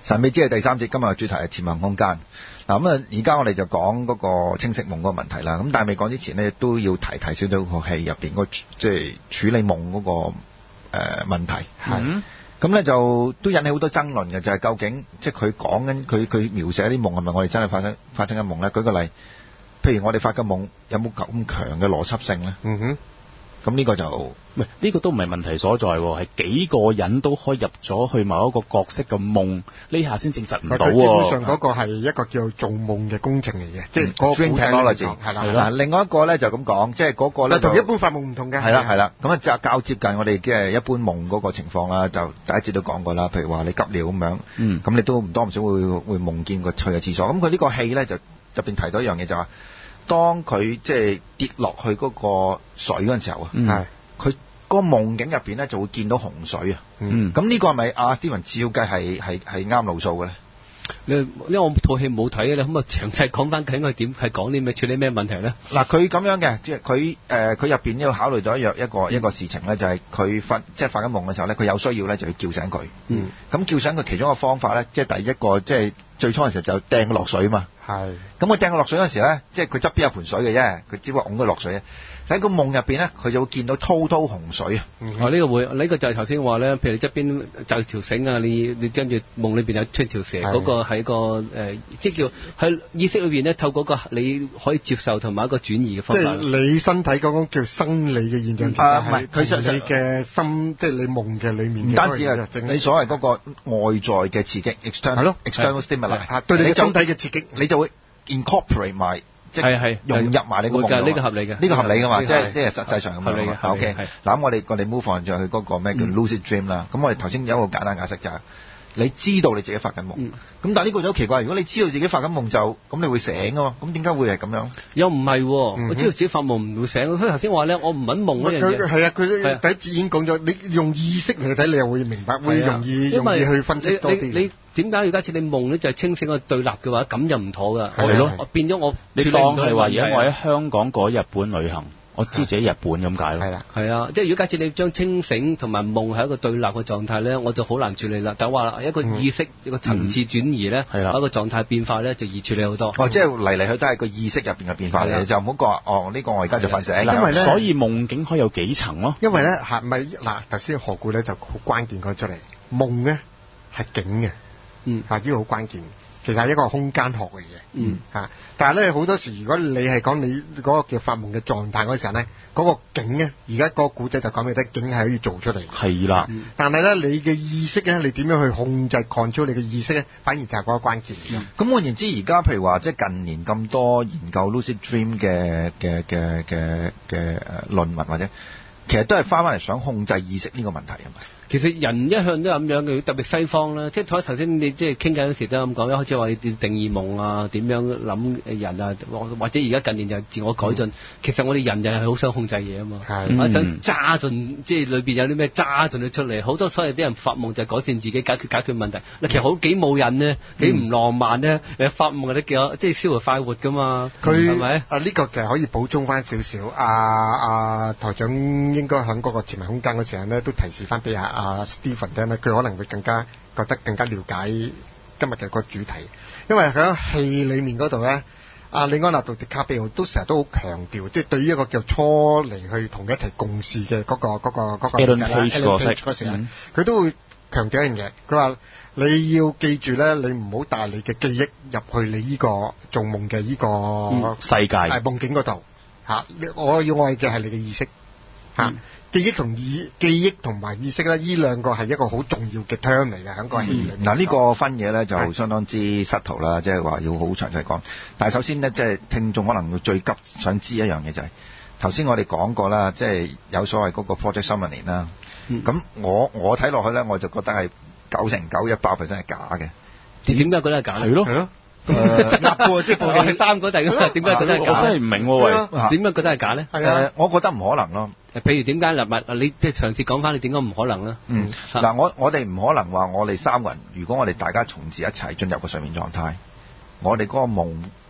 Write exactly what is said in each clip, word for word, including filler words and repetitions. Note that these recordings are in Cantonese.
神秘之夜第三節，今日嘅主題係潛行空間。嗱咁啊，而家我哋就講嗰個清晰夢嗰個問題啦。咁但係未講之前呢，都要提提少少個戲入邊嗰即係處理夢嗰、那個誒、呃、問題。係咁咧就都引起好多爭論嘅，就係、是、究竟即係佢講緊佢佢描寫啲夢係咪我哋真係發生發生嘅夢咧？舉個例，譬如我哋發嘅夢有冇咁強嘅邏輯性咧？嗯哼。咁呢個就唔係呢個都唔係問題所在喎，係幾個人都可以入咗去某一個角色嘅夢，呢下先證實唔到喎。 基本上嗰個係一個叫做夢嘅工程嚟嘅，即係嗰個 dream technology 係啦。嗱，另外一個咧就咁講，即係嗰個咧同一般發夢唔同嘅。 係啦係啦，咁啊就較接近我哋嘅一般夢嗰個情況啦。就第一節都講過啦，譬如話你急尿咁樣，嗯，咁你都唔多唔少會會夢見個去嘅廁所。咁佢呢個戲咧就入邊提到一樣嘢就話。當佢即係跌落去嗰個水嗰陣時候啊，係佢嗰個夢境入邊咧就會見到洪水啊。嗯，咁呢個係咪阿 Steven 照計係係係啱路數嘅咧？ 你因為我套戲冇睇咧，咁啊詳細講翻緊佢點係講啲咩處理咩問題咧？ 嗱，佢咁樣嘅，即係佢誒佢入邊要考慮到一樣一個、嗯、一個事情咧，就係佢發即係發緊夢嘅時候咧，佢有需要咧就要叫醒佢。嗯，咁叫醒佢其中一個方法咧，即係第一個即係最初嘅時候就掟佢落水啊嘛。係，咁佢掟佢落水嗰時咧，即係佢側邊有盆水嘅啫，佢只不過拱佢落水。喺個夢入邊咧，佢就會見到滔滔洪水啊！ 哦，呢、這個會，呢、這個就係頭先話咧，譬如你側邊就條繩啊，你你跟住夢裏邊有出條蛇，嗰、那個係個誒、呃，即係叫喺意識裏邊咧，透過個你可以接受同埋一個轉移嘅方法。 即係你身體嗰種叫生理嘅現象， 啊唔係，佢實你嘅心，即係你夢嘅裏面。 唔單止係你所謂嗰個外在嘅刺激 ，external 係咯 ，external stimuli，對你身體嘅刺激，你就會 incorporate 埋。即係融入埋你個夢㗎， 呢個合理嘅， 呢個合理㗎嘛，即係即係實際上咁樣。 合理嘅 ，OK。嗱咁我哋我哋 move on 就去嗰個咩叫 lucid dream 啦。咁我哋頭先有一個簡單解釋就係，你知道你自己發緊夢。咁但係呢個就好奇怪，如果你知道自己發緊夢就咁，你會醒㗎嘛？咁點解會係咁樣？ 又唔係，我知道自己發夢唔會醒。所以頭先話咧，我唔揾夢嗰樣嘢。 係啊，佢第一節已經講咗，你用意識嚟睇，你又會明白，會容易容易去分析多啲。 點解要假設你夢咧就係清醒個對立嘅話，咁就唔妥噶。係咯，變咗我你當係話而家我喺香港過日本旅行，我知自己日本咁解咯。係啦，係啊，即係如果假設你將清醒同埋夢係一個對立嘅狀態咧，我就好難處理啦。但係話一個意識、嗯、一個層次轉移咧，係啦，一個狀態變化咧就易處理好多。 哦，即係嚟嚟去都係個意識入邊嘅變化嚟，就唔好講哦呢、呢個我而家就瞓醒啦。 因為咧， 所以夢境可以有幾層咯。 因為咧係咪嗱頭先何故咧就好關鍵講出嚟，夢咧係景嘅。嗯，啊，呢個好關鍵，其實係一個空間學嚟嘅。嗯，嚇，但係咧好多時，如果你係講你嗰個叫發夢嘅狀態嗰時候咧，嗰、嗰個景咧，而家嗰個古仔就講俾你聽，景係可以做出嚟。係啦、嗯，但係咧你嘅意識咧，你點樣去控制 control 你嘅意識咧，反而就係嗰個關鍵。 咁換言之，而家譬如話，即係近年咁多研究 lucid dream 嘅嘅嘅嘅嘅誒論文或者，其實都係翻返嚟想控制意識呢個問題係咪？ 其實人一向都係咁樣嘅，特別西方啦，即係頭先你即係傾偈嗰時都咁講，一開始話要定義夢啊，點樣諗人啊，或者而家近年就自我改進。嗯、其實我哋人就係好想控制嘢啊嘛，一想揸盡，即係裏邊有啲咩揸盡咗出嚟。好多所謂啲人發夢就係改善自己、解決解決問題。嗱，其實好幾冇癮呢，幾唔浪漫呢。誒發夢嗰啲叫即係逍遙快活噶嘛， 佢係咪？ 啊呢、這個其實可以補充翻少少。阿、啊、阿、啊、台長應該喺嗰個潛行空間嗰時候咧，都提示翻俾阿。啊 Steven 咧，佢可能會更加覺得更加了解今日嘅個主題，因為喺戲裡面嗰度咧，阿李安納度狄卡比奧都成日都好強調，即係對於一個叫初嚟去同佢一齊共事嘅嗰個嗰個嗰個 Ellen Page嗰時咧，佢都會強調一樣嘢，佢話你要記住咧，你唔好帶你嘅記憶入去你呢個做夢嘅呢個、 嗯、世界係夢境嗰度嚇，我要愛嘅係你嘅意識嚇。嗯記憶同意記憶同埋意識咧，呢兩個係一個好重要嘅 term 嚟嘅，喺個戲裏面。 嗱、嗯，呢個分野咧就相當之失途啦，即係話要好詳細講。但係首先咧，即係聽眾可能會最急想知一樣嘢就係頭先我哋講過啦，即係有所謂嗰個 Project Summoning 啦。咁、嗯、我我睇落去咧，我就覺得係九成九一百 percent 係假嘅。 點解覺得係假？係咯，係咯。誒，呃、即係報第三個第咁，點解覺得係假？ 我真係唔明喎，喂， 點解覺得係假咧？ 誒、呃，我覺得唔可能咯。 譬如點解嗱，咪你即係上次講翻，你點解唔可能咧？ 嗯，嗱，我我哋唔可能話我哋三個人，如果我哋大家從此一齊進入個睡眠狀態，我哋嗰個夢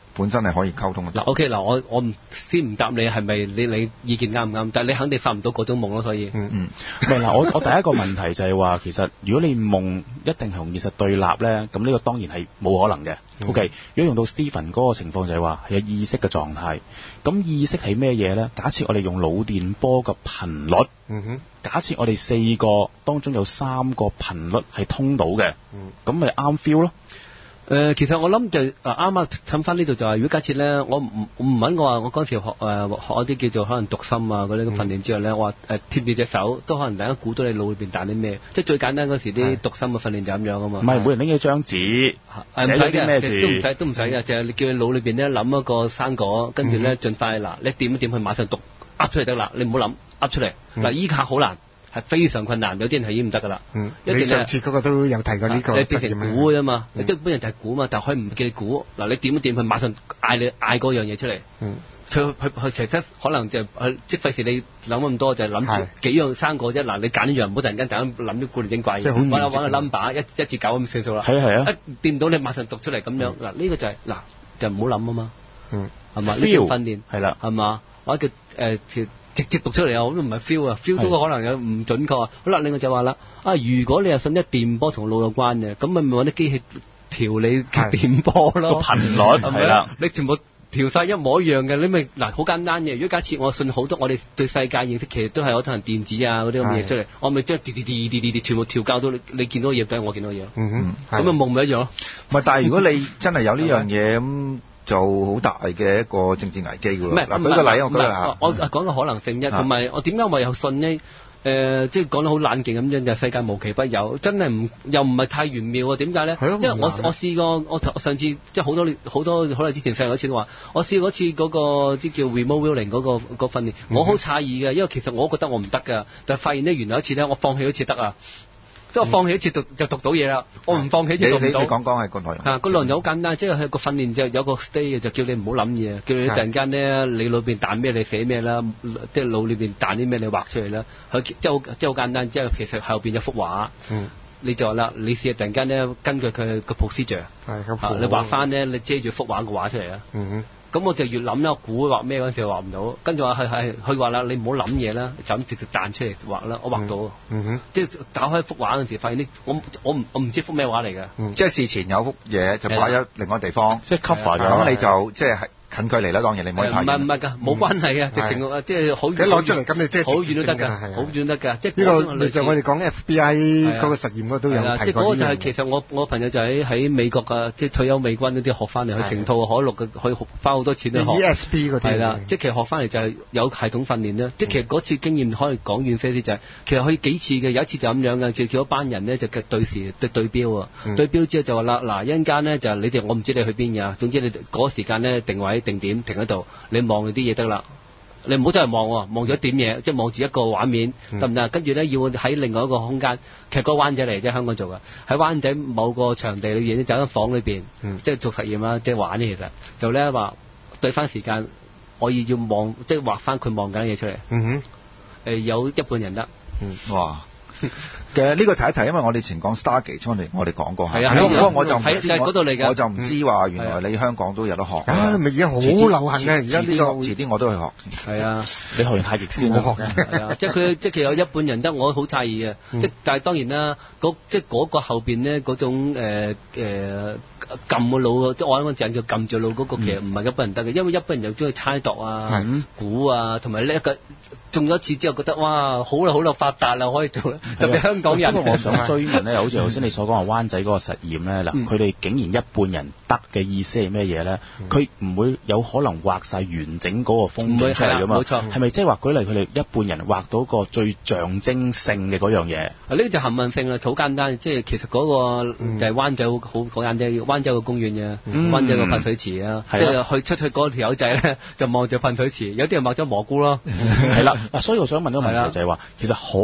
本身係可以溝通嘅。 嗱 ，OK 嗱，我我唔先唔答你係咪你你意見啱唔啱，但係你肯定發唔到嗰種夢咯，所以嗯嗯， 唔係嗱，我我第一個問題就係話，其實如果你夢一定係同現實對立咧，咁呢個當然係冇可能嘅。 嗯、 OK，如果用到 Stephen 嗰個情況就係話係有意識嘅狀態，咁意識係咩嘢咧？假設我哋用腦電波嘅頻率， 嗯哼， 假設我哋四個當中有三個頻率係通到嘅，咁咪啱 feel 咯。 誒、呃，其實我諗就誒啱啱氹翻呢度就係、是，如果假設咧，我唔唔揾我話，我嗰時學誒、呃、學一啲叫做可能讀心啊嗰啲咁訓練之後咧，我話誒貼住隻手都可能大家估到你腦裏邊彈啲咩，即係最簡單嗰時啲讀心嘅訓練就咁樣啊嘛。唔係， 每人拎一張紙，寫咗啲咩字？ 都唔使都唔使嘅，就係、是、叫你腦裏邊咧諗一個生果，跟住咧盡快嗱，你點一點去馬上讀噏出嚟得啦，你唔好諗噏出嚟。嗱，依下好難。係非常困難，有啲人係已經唔得噶啦。 嗯，你上次嗰個都有提過呢個。 你變成估啫嘛，即係本人就係估嘛，但係佢唔叫你估。嗱，你點一點，佢馬上嗌你嗌嗰樣嘢出嚟。嗯，佢佢佢其實可能就係即係費事你諗咁多，就係諗住幾樣生果啫。嗱，你揀一樣，唔好突然間突然間諗啲古靈精怪嘢。揾下揾個 number 一一至九咁算數啦。 係啊係啊。 一掂到你馬上讀出嚟咁樣。嗱，呢個就係嗱就唔好諗啊嘛。嗯，係嘛？呢叫訓練係啦， 係嘛？或者叫誒條。直接讀出嚟啊！我都唔係 feel 啊 ，feel 到可能有唔準確。好啦，另外就話啦，啊，如果你又信一電波同腦有關嘅，咁咪咪揾啲機器調你嘅電波咯， 個頻率係啦， 你全部調晒一模一樣嘅，你咪嗱好簡單嘅。如果假設我信好多我哋對世界認識，其實都係可能電子啊嗰啲咁嘅嘢出嚟，我咪將啲啲啲啲啲全部調校到你你見到嘅嘢，等我見到嘅嘢。嗯哼，咁啊夢咪一樣咯。 唔係，但係如果你真係有呢樣嘢咁。就好大嘅一個政治危機㗎喎。嗱，舉個例，我舉個例， 我講個可能性啫。同埋我點解我又信呢？誒、呃，即係講得好冷靜咁樣，就世界無奇不有，真係唔又唔係太玄妙啊？點解咧？因為我我試過，我上次即係好多好多好耐之前上嗰次都話，我試過嗰次嗰、那個即叫 remote viewing 嗰個、那個訓練，我好詫異嘅，因為其實我覺得我唔得㗎，但係發現呢，原來一次咧，我放棄一次得啊。即係我放棄一次讀就讀到嘢啦，我唔放棄就讀唔到。 你你你講講係個內容。 啊，個內容就好簡單，即係佢個訓練就有個 stay 嘅，就叫你唔好諗嘢，叫你一陣間咧，你裏邊彈咩你寫咩啦，即係腦裏邊彈啲咩你畫出嚟啦。佢即係好即係好簡單，即係其實後邊有幅畫。嗯。你就話啦，你試下突然間咧，根據佢個 procedure，係你畫翻咧，你遮住幅畫個畫出嚟啊。嗯哼。咁我就越諗啦，估畫咩嗰陣時畫唔到，跟住話係係佢話啦，你唔好諗嘢啦，就咁直接彈出嚟畫啦，我畫到，嗯哼，即係打開幅畫嗰陣時，發現呢，我我唔我唔知幅咩畫嚟嘅， 嗯，即係事前有幅嘢就擺咗另外地方， 即係 cover 咗， 咁你就即係係。近距離啦，當然你唔可以太遠。 唔係唔係㗎，冇關係嘅，直情即係好遠。 你攞出嚟咁，你即係好遠都得㗎，好遠得㗎。即係呢個就我哋講 F B I 嗰個實驗嗰都有提過。 即係嗰個就係其實我我朋友就喺喺美國㗎，即係退休美軍嗰啲學翻嚟，佢成套可錄嘅，可以花好多錢去學。 E S P 嗰啲係啦，即係其實學翻嚟就係有系統訓練啦。即係其實嗰次經驗可以講遠些啲就係，其實可以幾次嘅，有一次就咁樣嘅，就叫一班人咧就對時對對標啊，對標之後就話啦，嗱一陣間咧就你哋我唔知你去邊㗎，總之你嗰時間咧定位定點停喺度。你望住啲嘢得啦，你唔好真係望喎，望咗點嘢，即係望住一個畫面得唔得？跟住咧要喺另外一個空間，其實個灣仔嚟啫，香港做嘅，喺灣仔某個場地裏邊，就喺間房裏邊，嗯、即係做實驗啦，即係玩咧，其實就咧話對翻時間，我要要望，即係畫翻佢望緊嘢出嚟。嗯哼，誒、呃、有一半人得。 嗯，哇！其實呢個提一提，因為我哋前講 Stargate 我哋我哋講過係啊， 不過我就唔知嗰度嚟嘅， 我就唔知話原來你香港都有得學。 啊，咪而家好流行嘅，而家呢個遲啲我都去學。 係啊， 你學完太極先啦。 我學嘅。係啊，即係佢即係其實有一半人得，我好詫異嘅。即但係當然啦，嗰即係嗰個後邊咧嗰種誒誒撳個腦，即係我啱啱講叫撳住腦嗰個，其實唔係一般人得嘅，因為一般人又中意猜度啊、估啊，同埋呢一個中咗一次之後覺得哇好啦好啦發達啦可以做啦，特別香港人。 不過我想追問咧，好似頭先你所講話灣仔嗰個實驗咧，嗱佢哋竟然一半人得嘅意思係咩嘢咧？佢唔會有可能畫晒完整嗰個風景出嚟㗎嘛？冇錯，係咪即係話舉例佢哋一半人畫到個最象徵性嘅嗰樣嘢？ 呢個就幸運性啦，好簡單，即係其實嗰個就係灣仔好好好簡單，灣仔個公園嘅，灣仔個噴水池啊，即係去出去嗰條友仔咧就望住噴水池，有啲人畫咗蘑菇咯。 係啦，嗱，所以我想問一個問題就係話，其實可能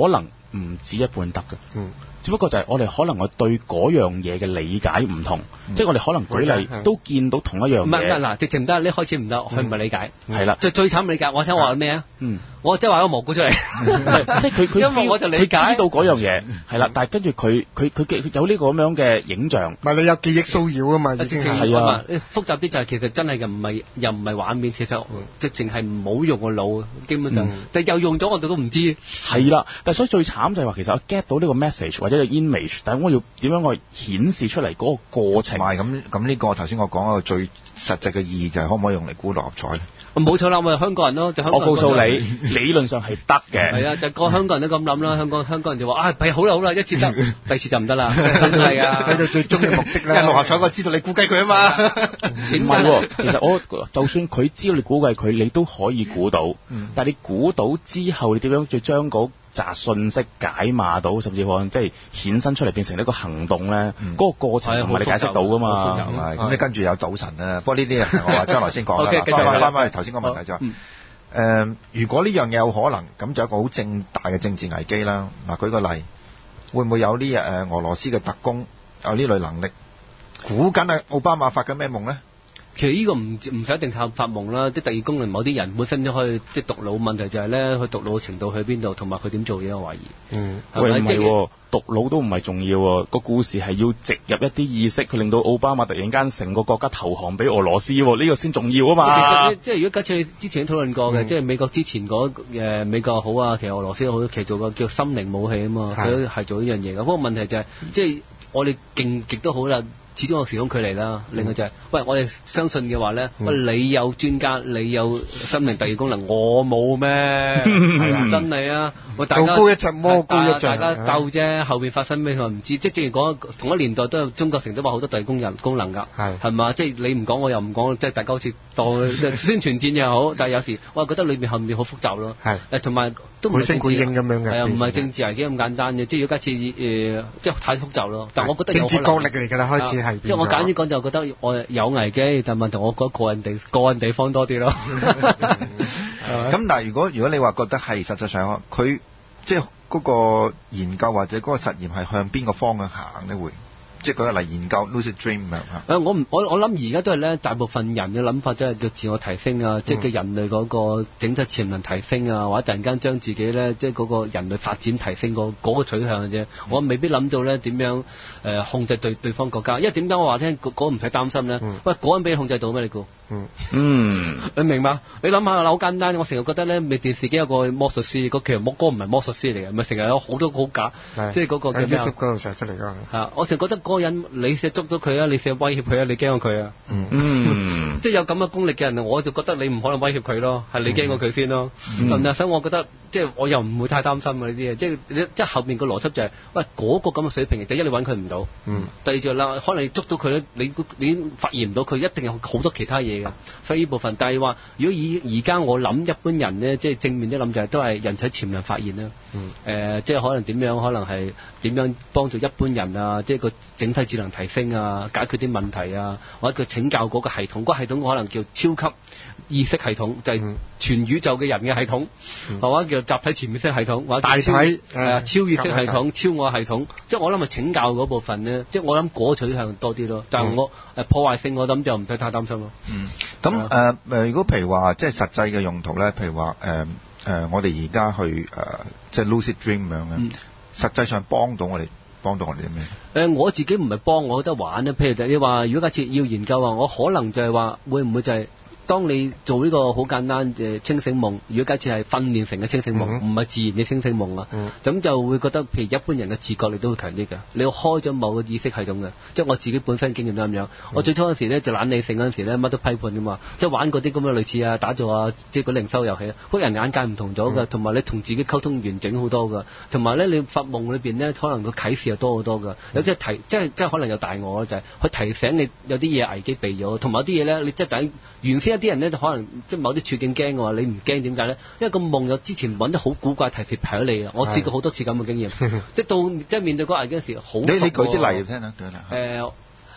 唔止一半得嘅。 嗯。 只不過就係我哋可能我對嗰樣嘢嘅理解唔同，嗯、即係我哋可能舉例都見到同一樣嘢。唔係唔係嗱， 直情唔得，你開始唔得，佢唔係理解。 係啦， 最最慘理解，我聽話咩啊？嗯，我即係話個蘑菇出嚟， 即係佢佢因為我就理解知道嗰樣嘢，係啦，但係跟住佢佢佢有呢個咁樣嘅影像。 唔係你有記憶騷擾啊嘛，已經係啊。 複雜啲就係其實真係又唔係又唔係畫面，其實直情係唔好用個腦，基本上，但係又用咗我哋都唔知。 係啦，但係所以最慘就係話其實我 get 到呢個 message 或者個 image，但係我要點樣去顯示出嚟嗰個過程？ 係咁咁呢個頭先我講嗰個最實際嘅意義就係可唔可以用嚟估六合彩咧？ 冇錯啦，我係香港人咯，就香港人。 我告訴你，理論上係得嘅。 係啊，就個香港人都咁諗啦。香港香港人就話：啊，係好啦好啦，一次得，第二次就唔得啦。真係啊！ 喺度最終嘅目的咧， 六合彩我知道你估計佢啊嘛。 點解喎？其實我就算佢知道你估計佢，你都可以估到。嗯、但係你估到之後，你點樣再將嗰紮信息解碼到，甚至可能即係衍生出嚟變成一個行動咧？嗰、嗯、個過程唔係你解釋到噶嘛？ 係咁，你跟住有賭神啦。不過呢啲係我話將來先講啦。翻翻翻嚟頭先個問題就係、嗯呃、如果呢樣嘢有可能，咁就有一個好正大嘅政治危機啦。嗱，舉個例，會唔會有啲誒俄羅斯嘅特工有呢類能力？估緊係奧巴馬發緊咩夢咧？ 其實呢個唔唔使一定靠發夢啦，即係特異功能，某啲人本身都可以即係讀腦。問題就係咧，佢讀腦嘅程度去邊度，同埋佢點做嘢，我懷疑。嗯， 喂，唔係喎，讀腦都唔係重要喎。個故事係要植入一啲意識，佢令到奧巴馬突然間成個國家投降俾俄羅斯喎，呢、呢個先重要啊嘛。 即係如果假設之前都討論過嘅，嗯、即係美國之前嗰、呃、美國好啊，其實俄羅斯好多，其實做個叫心靈武器啊嘛，佢都係做呢樣嘢嘅。不過問題就係、是，即係我哋勁極都好啦。始終有時空距離啦，另外就係、是，喂，我哋相信嘅話咧，喂、嗯，你有專家，你有生命特異功能，我冇咩？係啊，真係啊，喂，大家高一尺魔高一丈， 大家鬥啫，後邊發生咩我唔知，即係正如講同一年代都有中國城都話好多特異功能功能㗎，係係嘛？即係你唔講我又唔講，即係大家好似當宣傳戰又好，但係有時我覺得裏面後面好複雜咯，係誒同埋都唔係政治咁樣嘅，係啊，唔係政治危機咁簡單嘅，即係如果假設誒即係太複雜咯，但係我覺得有政治角力嚟㗎啦，開始係。 即係我簡單講就覺得我有危機，但問題我覺得個人地個人地方多啲咯。 咁但係如果如果你話覺得係實際上佢即係嗰個研究或者嗰個實驗係向邊個方向行咧會？即係舉個例研究 lucid dream 啊！ 誒，我唔我我諗而家都係咧，大部分人嘅諗法即係叫自我提升啊，嗯、即係叫人類嗰個整體潛能提升啊，或者突然間將自己咧，即係嗰個人類發展提升個嗰個取向嘅啫。嗯、我未必諗到咧點樣誒、呃、控制對對方國家，因為點解我話聽嗰個唔使擔心咧？嗯、喂，嗰個人俾你控制到咩？你估？嗯嗯，你明嘛？你諗下好簡單，我成日覺得咧，你電視機有個魔術師，個其實魔哥唔係魔術師嚟嘅，咪成日有好多好假，即係嗰個叫咩啊？嗰度成日出嚟㗎。係我成日覺得嗰個人，你成日捉咗佢啊，你成日威脅佢啊，你驚過佢啊？嗯嗯，即係有咁嘅功力嘅人，我就覺得你唔可能威脅佢咯，係你驚過佢先咯。咁就所以我覺得即係我又唔會太擔心啊呢啲嘢，即係即係後面個邏輯就係，喂嗰個咁嘅水平，第一你揾佢唔到，嗯，第二就啦，可能你捉到佢咧，你你已經發現唔到佢，一定有好多其他嘢。所以呢部分，但係話如果以而家我諗一般人咧，即係正面啲諗就係都係人體潛能發現啦。嗯。誒，即係可能點樣？可能係點樣幫助一般人啊？即係個整體智能提升啊，解決啲問題啊，或者佢拯救嗰個系統，嗰個系統可能叫超級意識系統，就係全宇宙嘅人嘅系統，或者叫集體潛意識系統，或者大體誒超意識系統、超我系統。即係我諗係拯救嗰部分咧，即係我諗嗰取向多啲咯。但係我誒破壞性，我諗就唔使太擔心咯。 嗯。咁誒誒，如果譬如話即係實際嘅用途咧，譬如話誒誒，我哋而家去誒、呃、即係 lucid dream 咁樣咧，嗯、實際上幫到我哋，幫到我哋啲咩？誒、 呃，我自己唔係幫，我覺得玩咧。譬如就你話，如果假設要研究話，我可能就係話，會唔會就係、是？當你做呢個好簡單嘅清醒夢，如果假設係訓練成嘅清醒夢，唔係、嗯、自然嘅清醒夢啊，咁、嗯、就會覺得，譬如一般人嘅自覺力都會強啲嘅。你要開咗某個意識系統嘅，即係我自己本身經驗都咁樣。嗯、我最初嗰時咧就懶理性嗰陣時咧，乜都批判㗎嘛，即係玩嗰啲咁嘅類似啊打造啊，即係嗰靈修遊戲啊，嗰人眼界唔同咗㗎，同埋、嗯、你同自己溝通完整好多㗎，同埋咧你發夢裏邊咧可能個啟示又多好多㗎，有即係提即係即係可能有大我就係、是、去提醒你有啲嘢危機避咗，同埋有啲嘢咧你即係等原先一啲人咧就可能。即係某啲處境驚嘅話，你唔驚點解咧？因為個夢有之前揾得好古怪提示劈咗你啊！我試過好多次咁嘅經驗，即係到即係面對嗰危機嗰時，好。 你你舉啲例子聽下，舉例。 誒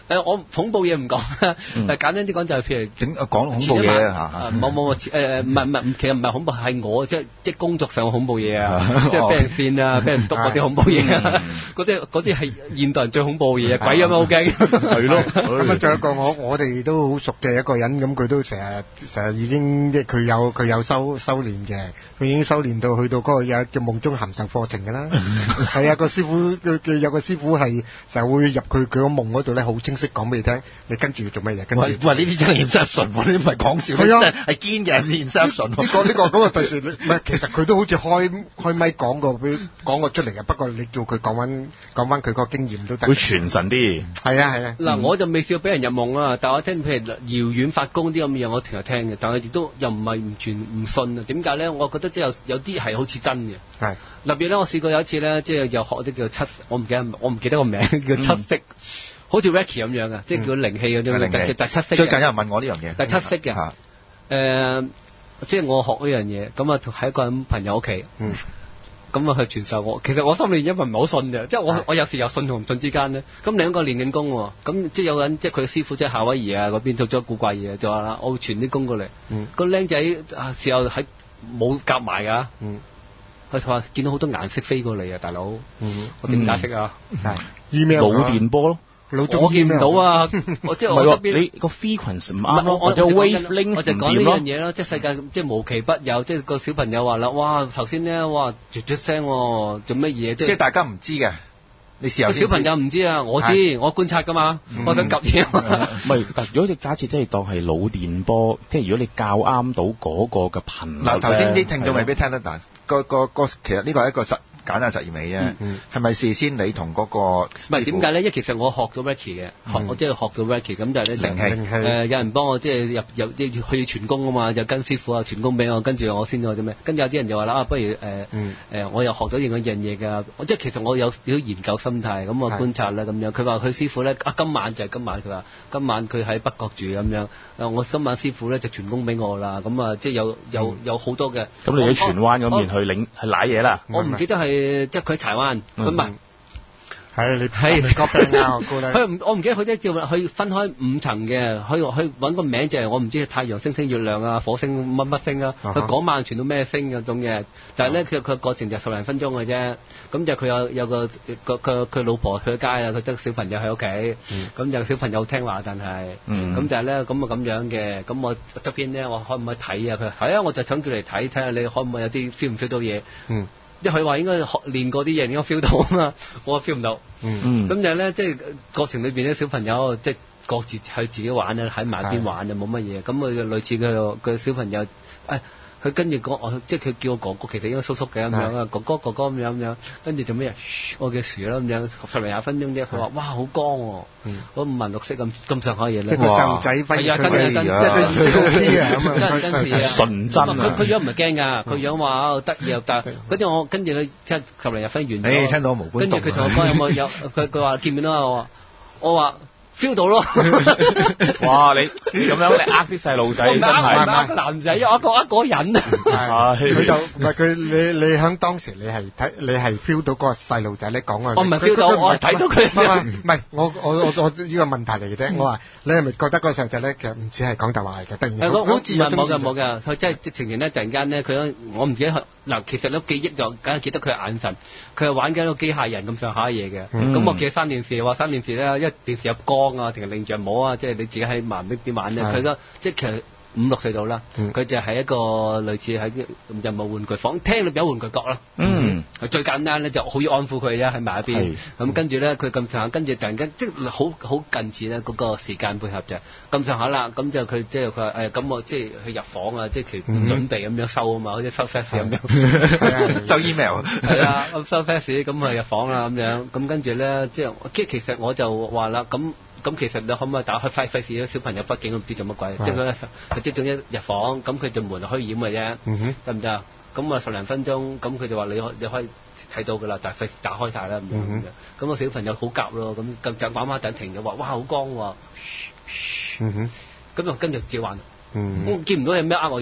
誒，我恐怖嘢唔講啦，誒簡單啲講就係譬如整講恐怖嘢啊冇冇誒唔係唔係，其實唔係恐怖，係我即係即係工作上嘅恐怖嘢啊，即係俾人騙啊，俾人督嗰啲恐怖嘢啊，嗰啲嗰啲係現代人最恐怖嘅嘢，鬼咁好驚。 係咯，咁啊仲有一個我我哋都好熟嘅一個人，咁佢都成日成日已經即係佢有佢有修修練嘅，佢已經修練到去到嗰個有叫夢中含受課程㗎啦。係啊，個師傅佢佢有個師傅係成日會入佢佢個夢嗰度咧，好清晰講俾你聽，你跟住做咩嘢？跟住， 喂，呢啲真係 Inception 喎，呢啲唔係講笑，係啊，係堅嘅 Inception。 呢個呢個咁啊，第時唔係，其實佢都好似開開咪講過俾講過出嚟嘅，不過你叫佢講翻講翻佢個經驗都得。 會傳神啲。 係啊係啊。 嗱，我就未試過俾人入夢啊，但我聽譬如遙遠發功啲咁嘅嘢，我成日聽嘅，但係亦都又唔係唔全唔信啊。點解咧？我覺得即係有有啲係好似真嘅。係。特別咧，我試過有一次咧，即係又學啲叫七，我唔記得我唔記得個名叫七色。嗯好似 Reiki 咁樣嘅，即係叫靈氣嗰啲，第七式。最近有人問我呢樣嘢。 第七式嘅，誒、呃，即係我學呢樣嘢，咁啊喺一個人朋友屋企，咁、嗯、啊佢傳授我。其實我心裏因為唔係好信嘅，即係我我有時有信同唔信之間咧。咁兩個練緊功喎，咁即係有個人，即係佢嘅師傅即係夏威夷啊嗰邊做咗古怪嘢，就話啦，我會傳啲功過嚟。嗯、個僆仔啊時候喺冇夾埋㗎。佢話見到好多顏色飛過嚟啊，大佬。嗯、我點解釋啊？係、嗯、 email 腦電波咯。 我見唔到啊！我即係我嗰邊， 你個 frequency 唔啱咯，或者 wavelength 我就講呢樣嘢咯。即係世界即係無奇不有，即係個小朋友話啦，哇！頭先咧，哇，啜啜聲，做乜嘢？ 即係大家唔知嘅，你試下。 小朋友唔知啊，我知，我觀察噶嘛，我想及嘢。 唔係，如果你假設即係當係腦電波，即係如果你校啱到嗰個嘅頻率。 嗱，頭先啲聽眾未必聽得到，個個個其實呢個係一個實。簡單實驗嚟啫，係、嗯、咪事先你同嗰、那個唔係點解咧？因為其實我學咗 Reiki 嘅，學我即係學咗 Reiki，咁就係咧靈氣誒，有人幫我即係入入即係去傳功啊嘛，就跟師傅啊傳功俾我，跟住我先咗啲咩？跟住有啲人就話啦，啊不如誒誒、呃嗯呃，我又學咗另一樣嘢㗎，我即係其實我有少少研究心態，咁我觀察啦咁樣。佢話佢師傅咧啊，今晚就係今晚，佢話今晚佢喺北角住咁樣，我今晚師傅咧就傳功俾我啦，咁啊即係有有有好多嘅。 咁你喺荃灣嗰邊去領去攋嘢啦？ 我唔記得係。即係佢喺柴灣，佢唔係， 係你係你個病啊！ 佢唔，我唔記得佢即係叫佢分開五層嘅，去去揾個名就係我唔知係太陽星星、月亮啊、火星乜乜星啊。佢嗰晚傳到咩星嗰種嘅，就係咧佢佢過程就十零分鐘嘅啫。咁就佢有有個個佢佢老婆去咗街啦，佢得小朋友喺屋企，咁就小朋友聽話，但係咁就係咧咁啊咁樣嘅。咁我側邊咧，我可唔可以睇啊？佢係啊，我就想叫你睇睇下，你可唔可以有啲 feel 唔 feel 到嘢？嗯。即係佢話應該學練過啲嘢應該 feel 到啊嘛，我 feel 唔到。嗯，咁就咧即係過程裏邊咧小朋友即係各自去自己玩啊，喺埋邊玩就冇乜嘢。咁佢類似佢個小朋友，誒、哎。佢跟住講，我即係佢叫我哥哥，其實應該叔叔嘅咁樣啊，哥哥哥哥咁樣咁樣，跟住做咩啊？我嘅樹啦咁樣，十零廿分鐘啫。佢話：哇，好光喎，嗰五顏六色咁咁上下嘢咧。 即係個細路仔揮佢嘅，即係意思高啲啊咁啊， 真真事啊， 純真啊！ 佢佢樣唔係驚㗎，佢樣話得意又得。跟住我跟住佢即係十零廿分完。 誒，聽到毛管戙。 跟住佢同我講有冇有？佢佢話見唔見到啊？我話我話。feel 到咯！ 哇！你咁樣你呃啲細路仔真係， 呃個男仔，呃個呃個人啊！ 佢就唔係佢你你喺當時你係睇你係 feel 到嗰個細路仔咧講啊！ 我唔係 feel 到，我係睇到佢。 唔係唔係，我我我我呢個問題嚟嘅啫。我話你係咪覺得嗰個細路仔咧其實唔似係講大話嚟嘅？突然間好似冇㗎冇㗎，佢真係直情咧突然間咧佢我唔記得嗱，其實咧記憶就梗係記得佢眼神，佢係玩緊個機械人咁上下嘢嘅。咁我記得三電視話三電視咧，因為電視有光啊，定係另像模啊，即係你自己喺埋邊邊玩咧。佢個即係其實五六歲到啦，佢就係一個類似喺任務玩具房，廳裏邊有玩具角啦。嗯，最簡單咧就好要安撫佢啫，喺埋一邊。咁跟住咧佢咁上下，跟住突然間即係好好近似咧嗰個時間配合就咁上下啦。咁就佢即係佢話誒咁我即係去入房啊，即係其實準備咁樣收啊嘛，好似收 fax 咁樣， 收 email 係啊，收 fax 咁啊入房啦咁樣。咁跟住咧即係即係其實我就話啦咁。咁其實你可唔可以打開費費事咧？小朋友畢竟都唔知做乜鬼，即係佢佢即係總之入房，咁佢就門虛掩嘅啫，得唔得？咁啊十零分鐘，咁佢就話你可你可以睇到㗎啦，但係費事打開晒啦咁樣。咁個小朋友好夾咯，咁咁就玩玩陣停咗話，哇好光喎，咁就跟住照玩，我見唔到有咩呃我意思咯。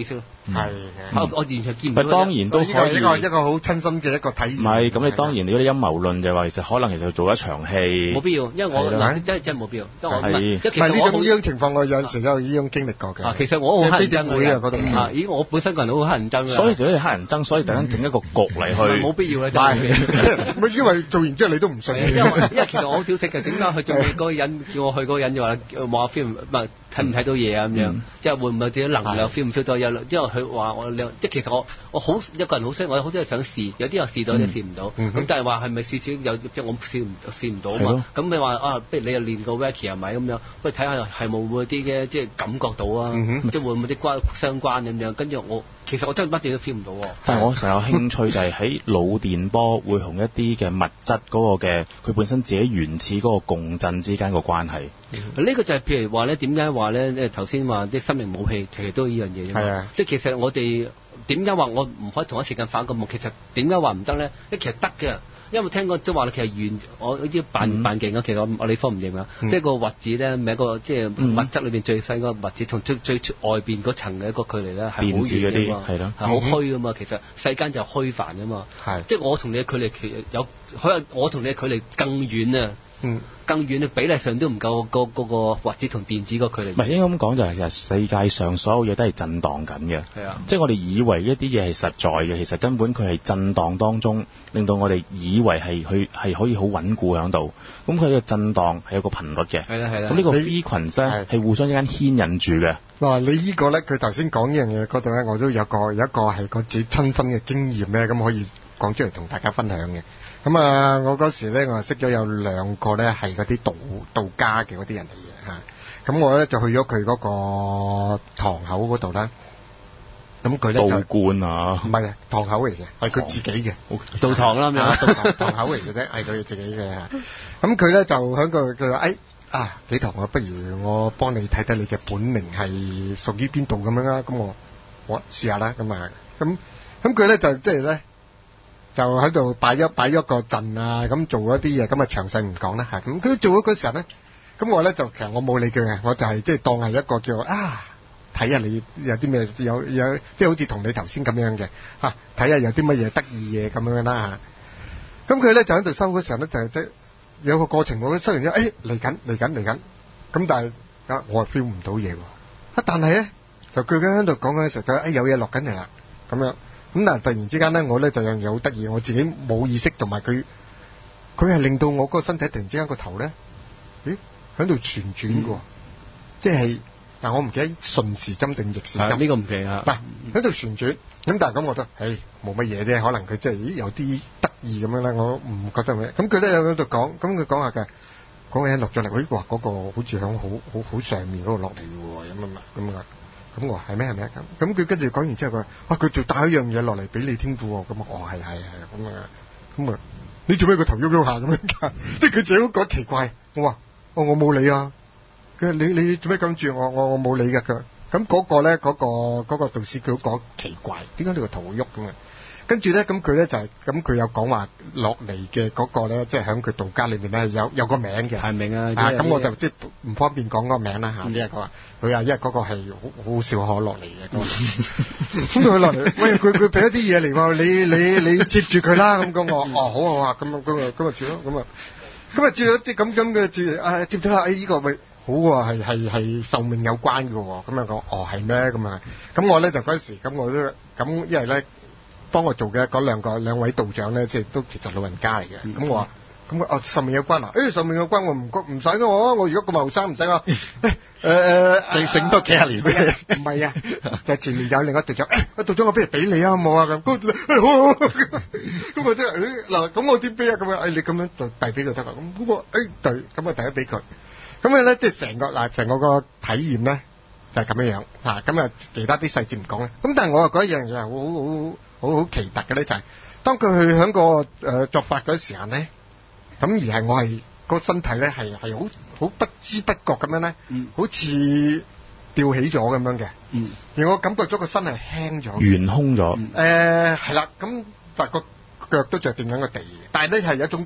係我我完全見唔到。 當然都可以一個一個好親身嘅一個體驗。 唔係咁，你當然如果啲陰謀論就話其實可能其實做一場戲。 冇必要，因為我嗱真係真係冇必要。因為我唔係即係其實呢種呢種情況，我有陣時都有呢種經歷過嘅。 其實我好乞人憎嘅嗰度。 啊，咦！我本身個人好乞人憎嘅。 所以就係乞人憎，所以突然間整一個局嚟去。 冇必要啦，真係。 即係因為做完之後你都唔信。 因為因為其實我好少識嘅，點解去做嗰個人叫我去嗰個人就話望下 film 唔係睇唔睇到嘢啊咁樣，即係會唔會自己能量 feel 唔 feel 到？有之後佢話我兩，即係其實我我好一個人好識，我好多係想試，有啲人試到，有啲試唔到。咁但係話係咪試少有？即係我試唔試唔到啊嘛。咁你話啊，不如你又練個 Reiki 係咪咁樣？不如睇下係冇會啲嘅，即係感覺到啊，即係會唔會啲關相關咁樣？跟住我其實我真係乜嘢都 feel 唔到。 但係我成日有興趣就係喺腦電波會同一啲嘅物質嗰個嘅佢本身自己原始嗰個共振之間個關係。 呢個就係譬如話咧，點解話咧？誒頭先話啲生命武器其實都係呢樣嘢啫嘛。係啊，即係其實我哋點解話我唔可以同一時間發個夢？其實點解話唔得咧？其實得嘅，因為聽過即係話其實原我呢啲扮扮勁啊，其實我我呢方唔認啊。即係個核子咧，咪一個即係物質裏邊最細個核子，同最最外邊嗰層嘅一個距離咧係好遠嘅嘛，係咯，係好虛噶嘛。其實世間就虛泛噶嘛。係，即係我同你嘅距離其實有可能我同你嘅距離更遠啊。嗯，更遠嘅比例上都唔夠嗰嗰個核子同電子個距離。唔係應該咁講，就係其實世界上所有嘢都係震盪緊嘅。係啊，即係我哋以為一啲嘢係實在嘅，其實根本佢係震盪當中，令到我哋以為係佢係可以好穩固喺度。咁佢嘅震盪係有個頻率嘅。係啦係啦。咁呢個 frequency 咧係互相之間牽引住嘅。 嗱，你呢個咧，佢頭先講呢樣嘢嗰度咧，我都有個有一個係個自己親身嘅經驗咧，咁可以講出嚟同大家分享嘅。咁啊，我嗰時咧，我識咗有兩個咧，係嗰啲道道家嘅嗰啲人嚟嘅嚇。咁我咧就去咗佢嗰個堂口嗰度啦。咁佢咧就道觀啊，唔係堂口嚟嘅，係佢自己嘅道堂啦咁樣，道堂堂口嚟嘅啫，係佢自己嘅嚇。咁佢咧就喺個佢話誒啊幾堂啊，不如我幫你睇睇你嘅本靈係屬於邊度咁樣啊？咁我我試下啦，咁啊咁咁佢咧就即係咧。就喺度擺咗擺咗個陣啊，咁做一啲嘢，咁啊詳細唔講啦嚇。咁佢做咗嗰時候咧，咁我咧就其實我冇理佢嘅，我就係即係當係一個叫啊睇下你有啲咩有有即係好似同你頭先咁樣嘅嚇，睇下有啲乜嘢得意嘢咁樣啦嚇。咁佢咧就喺度收嗰時候咧就即係有個過程，我收完之後誒嚟緊嚟緊嚟緊，咁但係啊我係 feel 唔到嘢喎，啊但係咧就佢喺度講嗰陣時候，誒有嘢落緊嚟啦咁樣。咁嗱，突然之間咧，我咧就有樣嘢好得意，我自己冇意識，同埋佢，佢係令到我嗰個身體突然之間個頭咧，咦，喺度旋轉嘅，嗯、即係嗱，我唔記得順時針定逆時針，呢、啊這個唔記得，嗱喺度旋轉，咁但係咁我覺得，誒冇乜嘢啫，可能佢即係咦有啲得意咁樣咧，我唔覺得咩，咁佢咧有喺度講，咁佢講下嘅，嗰個人落咗嚟，咦，哇嗰、那個好似響好好好上面嗰度落嚟嘅喎，咁啊咁啊。咁我係咩係咩咁？咁佢跟住講完之後，佢話：哇！佢就帶一樣嘢落嚟俾你添喎。咁啊，哦係係係咁啊，咁啊，你做咩個頭喐喐下咁樣㗎？即係佢自己好覺得奇怪。我話：哦，我冇理啊。佢話：你你做咩咁住我？我我冇理㗎。佢咁嗰個咧，嗰、嗰個嗰、嗰個導師佢好覺得奇怪，點解你個頭會喐咁啊？跟住咧，咁佢咧就係咁，佢有講話落嚟嘅嗰個咧，即係喺佢道家裏面咧有有個名嘅。係名啊！啊，咁我就即係唔方便講個名啦嚇。即係佢話佢啊，因為嗰個係好好少可落嚟嘅。咁佢落嚟，喂，佢佢俾一啲嘢嚟喎，你你你接住佢啦。咁講我哦好啊好啊，咁啊咁啊咁啊接咯，咁啊咁啊接咗即係咁咁嘅接啊接咗啦。誒呢個咪好喎，係係係壽命有關嘅喎。咁啊講哦係咩咁啊？咁我咧就嗰時咁我都咁，因為咧。幫我做嘅嗰兩個兩位道長咧，即係都其實老人家嚟嘅。咁、嗯、我話：咁哦壽命有關啊？誒、欸、壽命有關，我唔唔使嘅我，我如果咁後生唔使啊。誒誒，淨醒多幾廿年俾你。唔係啊，就係前面有另一個道長。誒、欸，道長我不如俾你啊，好冇啊咁。咁好好。咁我即係嗱，咁我點俾啊？咁樣誒，你咁樣就遞俾佢得啦。咁咁我誒對，咁啊遞咗俾佢。咁樣咧，即係成個嗱，成個個體驗咧就係咁樣樣嚇。咁啊，其他啲細節唔講咧。咁但係我又覺得一樣嘢係好好。好好奇特嘅咧，就係、是、當佢去喺個誒、呃、作法嗰時間咧，咁而係我係、個身體咧係係好好不知不覺咁樣咧，嗯、好似吊起咗咁樣嘅，嗯、而我感覺咗個身係輕咗，懸空咗。誒係啦，咁但係個腳都着定緊個地，但係咧係一種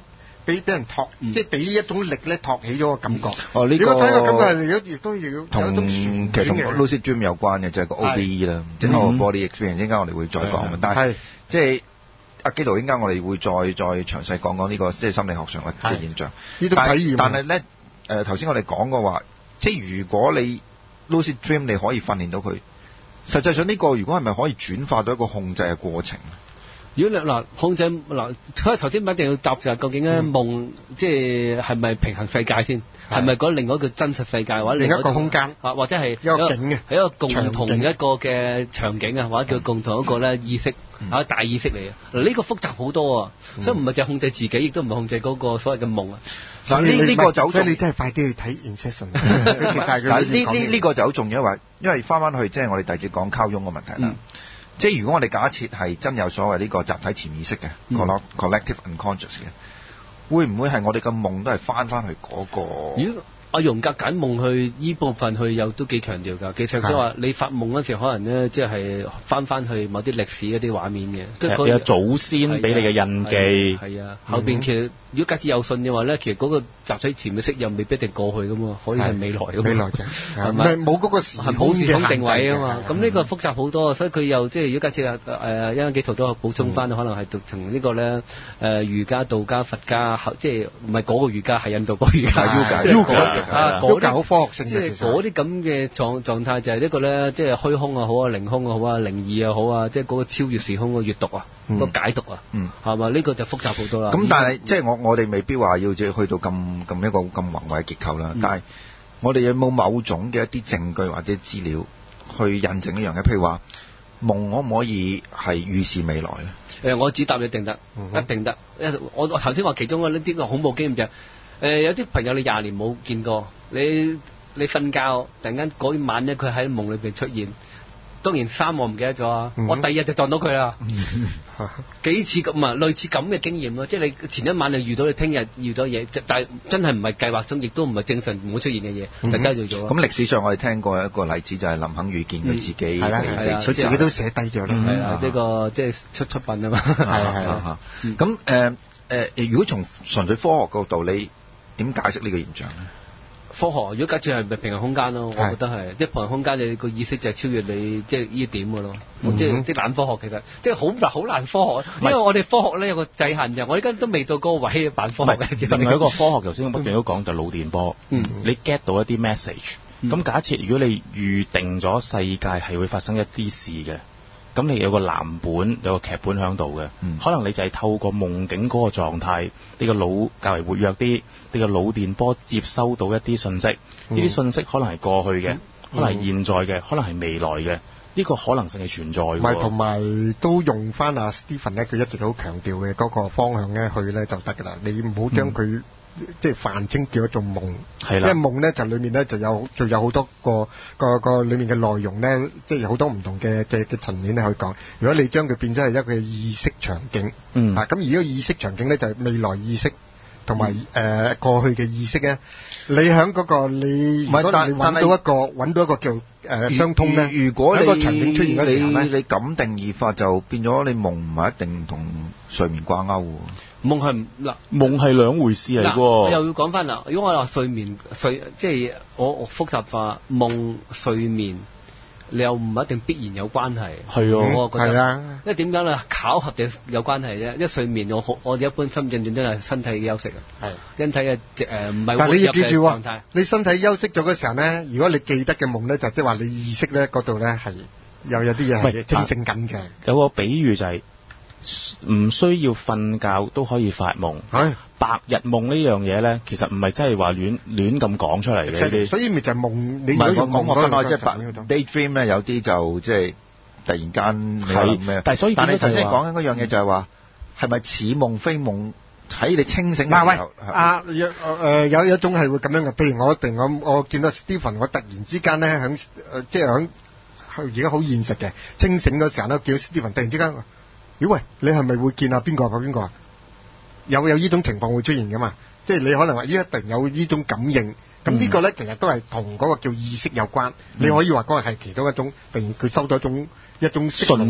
俾俾人托，嗯、即係俾一種力咧托起咗個感覺。 哦，呢、這個如果睇個感覺，如果亦都要有一種其實同 Lucid Dream 有關嘅就係、是、個 O B E 啦，即係 Body Experience。陣間我哋會再講嘅，但係即係阿基圖，陣間我哋會再再詳細講講呢個即係心理學上嘅嘅現象。 呢種體驗。 但係咧，誒頭先我哋講過話，即係如果你 Lucid Dream 你可以訓練到佢，實際上呢個如果係咪可以轉化到一個控制嘅過程？ 如果你嗱控制嗱，所以頭先唔一定要答就係究竟咧、嗯、夢即係係咪平衡世界先，係咪嗰另外一個真實世界或者另一個空間啊，或者係一個景嘅，係一個共同一個嘅場景啊，或者叫共同一個咧意識啊、嗯、大意識嚟嘅。嗱、這、呢個複雜好多啊，嗯、所以唔係淨係控制自己，亦都唔係控制嗰個所謂嘅夢啊。 嗱呢呢個就好， 所以你真係快啲去睇 Inception。嗱呢呢呢個就好重要，因為因為翻翻去即係我哋第二節講靠擁嘅問題啦。嗯即係如果我哋假設係真有所謂呢個集體潛意識嘅、嗯、collective unconscious 嘅，會唔會係我哋嘅夢都係翻翻去嗰、那個？阿榮格揀夢去依部分去又都幾強調㗎，其實即係話你發夢嗰時可能咧，即係翻翻去某啲歷史一啲畫面嘅，即係有祖先俾你嘅印記。 係啊，後邊其實如果假設有信嘅話咧，其實嗰個集體潛意識又未必一定過去㗎嘛，可以係未來㗎嘛。 未來嘅係咪冇嗰個時空嘅定位啊嘛？咁呢個複雜好多，所以佢又即係如果假設誒一間幾圖都補充翻，可能係從呢個咧誒儒家、道家、佛家，即係唔係嗰個儒家係印度嗰個儒家。啊！嗰啲好科學性嘅， 即係嗰啲咁嘅狀狀態就係一個咧，即係虛空啊好啊，凌空啊好啊，靈異啊好啊，即係嗰個超越時空嘅閱讀啊，嗯、個解讀啊，嗯，係嘛？呢、呢個就複雜好多啦。 咁但係即係我我哋未必話要即係去到咁咁一個咁宏偉嘅結構啦。嗯、但係我哋有冇某種嘅一啲證據或者資料去印證呢樣嘢？譬如話夢可唔可以係預示未來咧？ 誒，我只答你一定得，嗯、一定得。我我頭先話其中嗰啲個恐怖經驗就係。誒、呃、有啲朋友你廿年冇見過，你你瞓覺突然間嗰晚咧佢喺夢裏邊出現，當然三我唔記得咗啊，嗯、我第二日就撞到佢啦，嗯、幾次咁啊類似咁嘅經驗咯，即係你前一晚就遇到，你聽日遇到嘢，但係真係唔係計劃中，亦都唔係正常唔會出現嘅嘢，突然間就做咗。咁歷史上我哋聽過一個例子就係林肯遇見佢自己，係啦係啦， 佢自己都寫低咗啦， 係啊呢個即係出出品啊嘛，係係係。咁誒誒，如果從純粹科學角度你點解釋呢個現象咧？ 科學如果假設係平衡空間咯，我覺得係即係平衡空間，你個意識就係超越你即係呢點嘅咯。嗯、即係即係懶科學其實即係好難好難科學，因為我哋科學咧有個制限嘅，我而家都未到嗰個位扮科學嘅。 另外一個科學，頭先我不斷都講就腦電波，嗯、你 get 到一啲 message。咁、嗯、假設如果你預定咗世界係會發生一啲事嘅。咁你有個藍本，有個劇本喺度嘅，嗯、可能你就係透過夢境嗰個狀態，你個腦較為活躍啲，你個腦電波接收到一啲信息，呢啲、嗯、信息可能係過去嘅，嗯、可能係現在嘅，可能係未來嘅，呢、呢個可能性係存在嘅。唔係， 同埋都用翻阿 Stephen 咧，佢一直好強調嘅嗰個方向咧去咧就得㗎啦，你唔好將佢。嗯即係泛稱叫一做夢，係啦，因為夢咧就裏面咧就有，就有好多個個個裏面嘅內容咧，即係有好多唔同嘅嘅嘅層面咧去講。如果你將佢變咗係一個意識場景，嗯，啊咁而呢個意識場景咧就係未來意識同埋誒過去嘅意識咧，你喺嗰個你如果你揾到一個揾到一個叫誒相通咧， 如果你喺個場景出現嗰時候咧， 你你咁定義法就變咗你夢唔係一定同睡眠掛鈎喎。 夢係嗱， 夢係兩回事嚟喎。 我又要講翻啦。如果我話睡眠睡，即係我我複雜化夢睡眠，你又唔一定必然有關係。 係啊， 我覺得。 係啊。 因為點解咧？巧合嘅有關係啫。因為睡眠我好，我哋一般心症真係身體嘅休息啊。係。身體嘅誒唔係活躍嘅狀態。但係你要記住喎， 你身體休息咗嘅時候咧，如果你記得嘅夢咧，就即係話你意識咧嗰度咧係又有啲嘢係清醒緊嘅。 有個比喻就係、是。唔需要瞓覺都可以發夢，唉白日夢呢樣嘢咧，其實唔係真係話亂亂咁講出嚟嘅。 所以咪就係夢，你唔係我講我分開即係 daydream 咧，有啲就即係突然間係咩？ 但係所以， 但係你頭先講緊嗰樣嘢就係話，係咪似夢非夢？喺你清醒嘅時候， 啊有誒有有一種係會咁樣嘅。譬如我一定我我見到 Stephen，我突然之間咧響誒即係響而家好現實嘅清醒嗰時候咧，叫 Stephen 突然之間。咦喂，你係咪會見下邊個啊？邊個啊？有有呢種情況會出現噶嘛？即係你可能話，咦一定有呢種感應。咁呢個咧，其實都係同嗰個叫意識有關。嗯、你可以話嗰個係其中一種，突然佢收到一種一種訊息，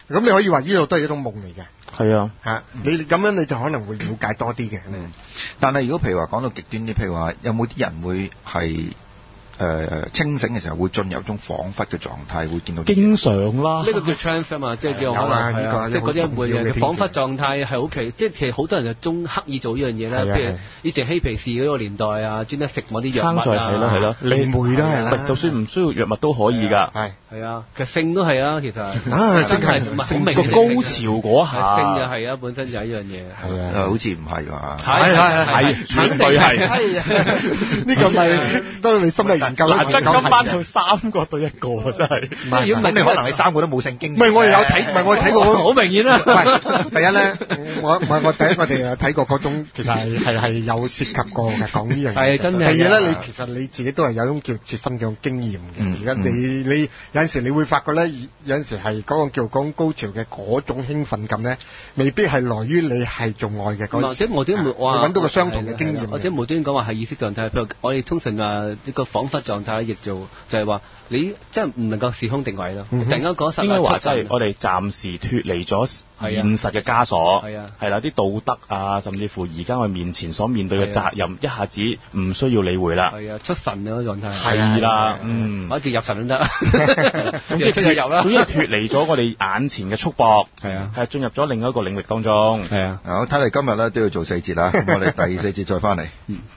咁你可以話呢度都係一種夢嚟嘅。 係啊， 嚇，你咁樣你就可能會了解多啲嘅。 嗯，但係如果譬如話講到極端啲，譬如話有冇啲人會係？誒、呃、清醒嘅時候會進入一種恍惚嘅狀態，會見到經常啦。 呢個叫 trance 啊嘛，即係叫可能係啊，即係嗰啲會嘅恍惚狀態係好奇，即係其實好多人就中刻意做呢樣嘢啦。譬如以前嬉皮士嗰個年代啊，專登食某啲藥物啊， 係咯係咯， 靈媒都係啦， 就算唔需要藥物都可以㗎。 係係啊，其實性都係啊，其實啊真係好明個高潮嗰下， 性就係啊，本身就係一樣嘢。 係啊， 好似唔係㗎。 係係係， 絕對係。 呢個咪當你深入研究啦。 今晚有三個對一個真係。 唔係，如果你可能你三個都冇性經驗。 唔係，我哋有睇，唔係我哋睇過， 好明顯啦。 唔係，第一咧，我唔係我第一我哋睇過嗰種，其實係係係有涉及過嘅講呢樣嘢。 係真係。 第二咧，你其實你自己都係有種叫切身嘅經驗嘅。而家你你有陣時你會發覺咧，有陣時係嗰個叫講高潮嘅嗰種興奮感咧，未必係來於你係做愛嘅嗰時。 或者無端端話揾到個相同嘅經驗。 或者無端講話係意識狀態，譬如我哋通常話呢個恍惚狀態，亦做就係話你真係唔能夠時空定位咯。突然間嗰剎那，應該話即係我哋暫時脫離咗現實嘅枷鎖， 係啊， 係啦，啲道德啊，甚至乎而家我面前所面對嘅責任，一下子唔需要理會啦。 係啊，出神嗰個狀態。 係啦，嗯， 或者叫入神都得。總之出就入啦。總之係脫離咗我哋眼前嘅束縛。係啊，係進入咗另一個領域當中。係啊。 好，睇嚟今日咧都要做四節啦，咁我哋第四節再翻嚟。